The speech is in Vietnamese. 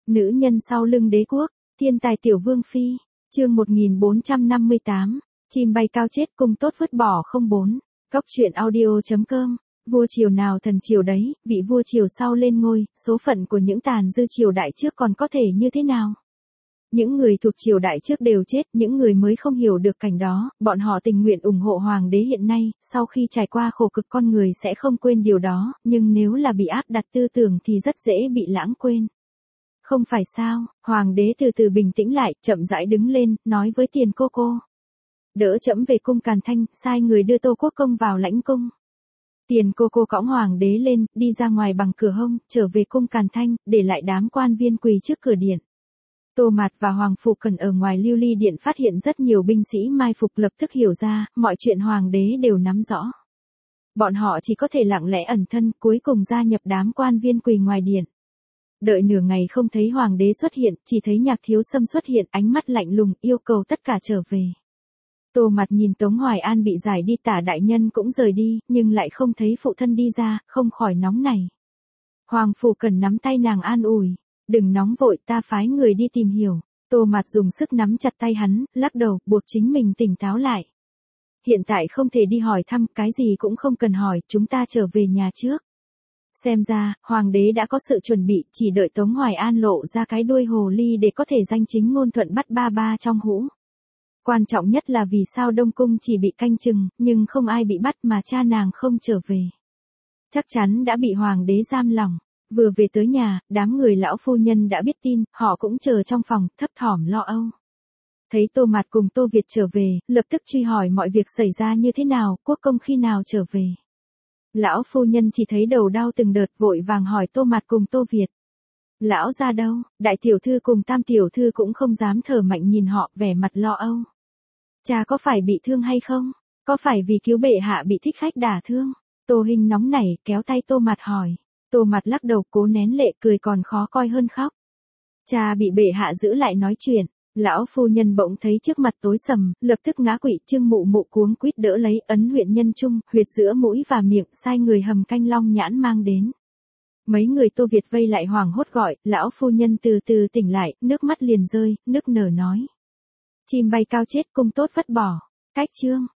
Nữ nhân sau lưng đế quốc, thiên tài tiểu vương phi, chương 1458, chim bay cao chết cung tốt vứt bỏ không bốn, góc truyện audio.com, vua triều nào thần triều đấy, vị vua triều sau lên ngôi, số phận của những tàn dư triều đại trước còn có thể như thế nào? Những người thuộc triều đại trước đều chết, những người mới không hiểu được cảnh đó, bọn họ tình nguyện ủng hộ hoàng đế hiện nay, sau khi trải qua khổ cực con người sẽ không quên điều đó, nhưng nếu là bị áp đặt tư tưởng thì rất dễ bị lãng quên. Không phải sao, hoàng đế từ từ bình tĩnh lại, chậm rãi đứng lên, nói với Tiền cô cô. Đỡ trẫm về cung Càn Thanh, sai người đưa Tô Quốc Công vào lãnh cung. Tiền cô cô cõng hoàng đế lên, đi ra ngoài bằng cửa hông, trở về cung Càn Thanh, để lại đám quan viên quỳ trước cửa điện. Tô Mạt và Hoàng Phụ Cần ở ngoài Lưu Ly Điện phát hiện rất nhiều binh sĩ mai phục, lập tức hiểu ra, mọi chuyện hoàng đế đều nắm rõ. Bọn họ chỉ có thể lặng lẽ ẩn thân, cuối cùng gia nhập đám quan viên quỳ ngoài điện. Đợi nửa ngày không thấy hoàng đế xuất hiện, chỉ thấy Nhạc Thiếu Sâm xuất hiện, ánh mắt lạnh lùng, yêu cầu tất cả trở về. Tô Mạt nhìn Tống Hoài An bị giải đi, Tả đại nhân cũng rời đi, nhưng lại không thấy phụ thân đi ra, không khỏi nóng này. Hoàng Phủ Cần nắm tay nàng an ủi, đừng nóng vội, ta phái người đi tìm hiểu. Tô Mạt dùng sức nắm chặt tay hắn, lắc đầu, buộc chính mình tỉnh táo lại. Hiện tại không thể đi hỏi thăm, cái gì cũng không cần hỏi, chúng ta trở về nhà trước. Xem ra, hoàng đế đã có sự chuẩn bị, chỉ đợi Tống Hoài An lộ ra cái đuôi hồ ly để có thể danh chính ngôn thuận bắt ba ba trong hũ. Quan trọng nhất là vì sao Đông Cung chỉ bị canh chừng, nhưng không ai bị bắt mà cha nàng không trở về. Chắc chắn đã bị hoàng đế giam lỏng. Vừa về tới nhà, đám người lão phu nhân đã biết tin, họ cũng chờ trong phòng, thấp thỏm lo âu. Thấy Tô Mạt cùng Tô Việt trở về, lập tức truy hỏi mọi việc xảy ra như thế nào, quốc công khi nào trở về. Lão phu nhân chỉ thấy đầu đau từng đợt, vội vàng hỏi Tô Mạt cùng Tô Việt. Lão ra đâu? Đại tiểu thư cùng tam tiểu thư cũng không dám thở mạnh nhìn họ, vẻ mặt lo âu. Cha có phải bị thương hay không? Có phải vì cứu bệ hạ bị thích khách đả thương? Tô Hinh nóng nảy, kéo tay Tô Mạt hỏi. Tô Mạt lắc đầu, cố nén lệ, cười còn khó coi hơn khóc. Cha bị bệ hạ giữ lại nói chuyện. Lão phu nhân bỗng thấy trước mặt tối sầm, lập tức ngã quỵ, Trương Mụ Mụ cuống quýt đỡ lấy, ấn huyện nhân trung, huyệt giữa mũi và miệng, sai người hầm canh long nhãn mang đến. Mấy người Tô Việt vây lại hoảng hốt gọi, lão phu nhân từ từ tỉnh lại, nước mắt liền rơi, nức nở nói. Chim bay cao chết cung tốt vứt bỏ. Cách chương.